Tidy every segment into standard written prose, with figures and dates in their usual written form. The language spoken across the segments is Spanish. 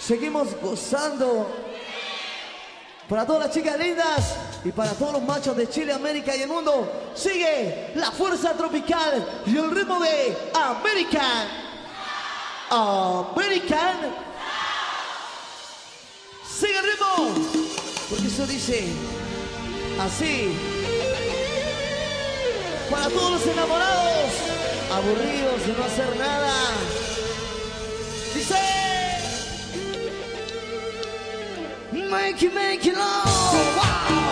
Seguimos gozando. Para todas las chicas lindas y para todos los machos de Chile, América y el mundo, sigue la fuerza tropical y el ritmo de American. American. Sigue el ritmo, porque eso dice así. Para todos los enamorados, aburridos de no hacer nada, dice: make it love, wow.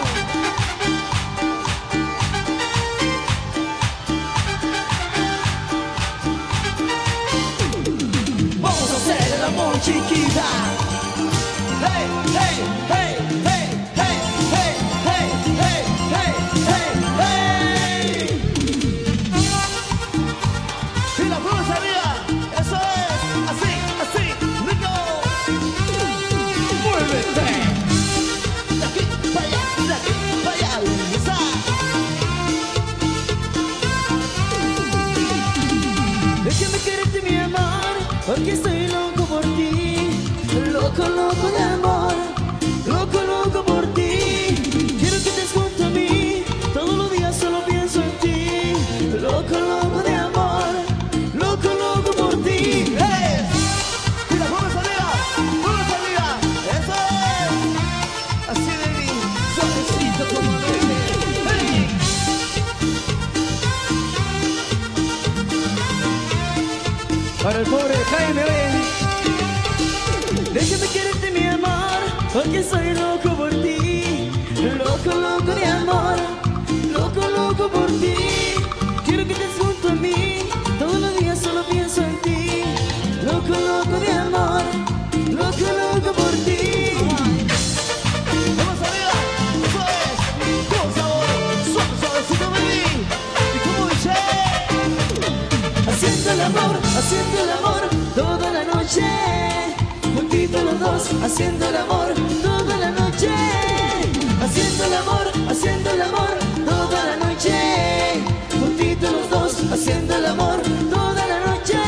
Vamos a hacer el amor, chiquita. Hey, hey, hey, hey, hey, hey, hey, hey, hey, hey, hey. Y la fuerza arriba, eso es, así, así, rico. Muévete. De aquí para allá, esa. Déjame quererte, mi amor, porque estoy loco por ti. Loco, loco de amor, loco, loco por ti. Quiero que estés junto a mí, todos los días solo pienso en ti. Loco, loco de amor, loco, loco por ti. ¡Hey! Y las manos arriba, eso es. Así de mí, suavecito como bebé. ¡Hey! Para el pobre Jaime, déjame quererte, mi amor, porque soy loco por ti. Loco, loco de amor, loco, loco por ti. Quiero que estés junto a mí, todos los días solo pienso en ti. Loco, loco de amor, loco, loco por ti. Vamos arriba, eso es, con sabor, suave, suavecito, baby. Y como dice, haciendo el amor toda la noche. Juntitos los dos, haciendo el amor toda la noche. Haciendo el amor toda la noche. Juntitos los dos, haciendo el amor toda la noche.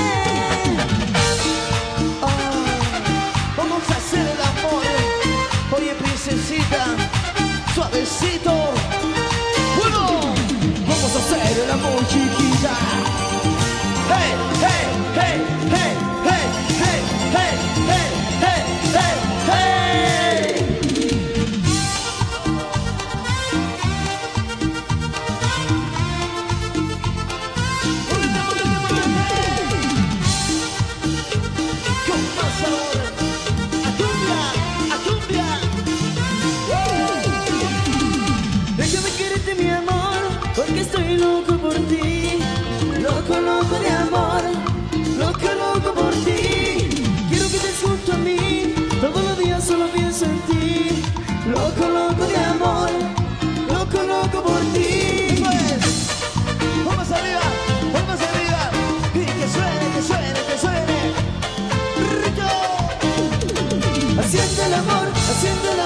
Vamos a hacer el amor. Oye, princesita, suavecito. Bueno, vamos a hacer el amor, chiquita. Hey, hey, hey, hey, hey, hey, hey, hey, hey, hey, hey. Con más sabor, a cumbia. Déjame quererte, mi amor, porque estoy loco por ti. Loco, loco de amor, loco, loco por ti. Quiero que estés junto a mí, todos los días solo pienso en ti. Loco, loco de amor, loco, loco por ti. Pues, vamos arriba, y que suene, que suene, que suene. Rico. Haciendo el amor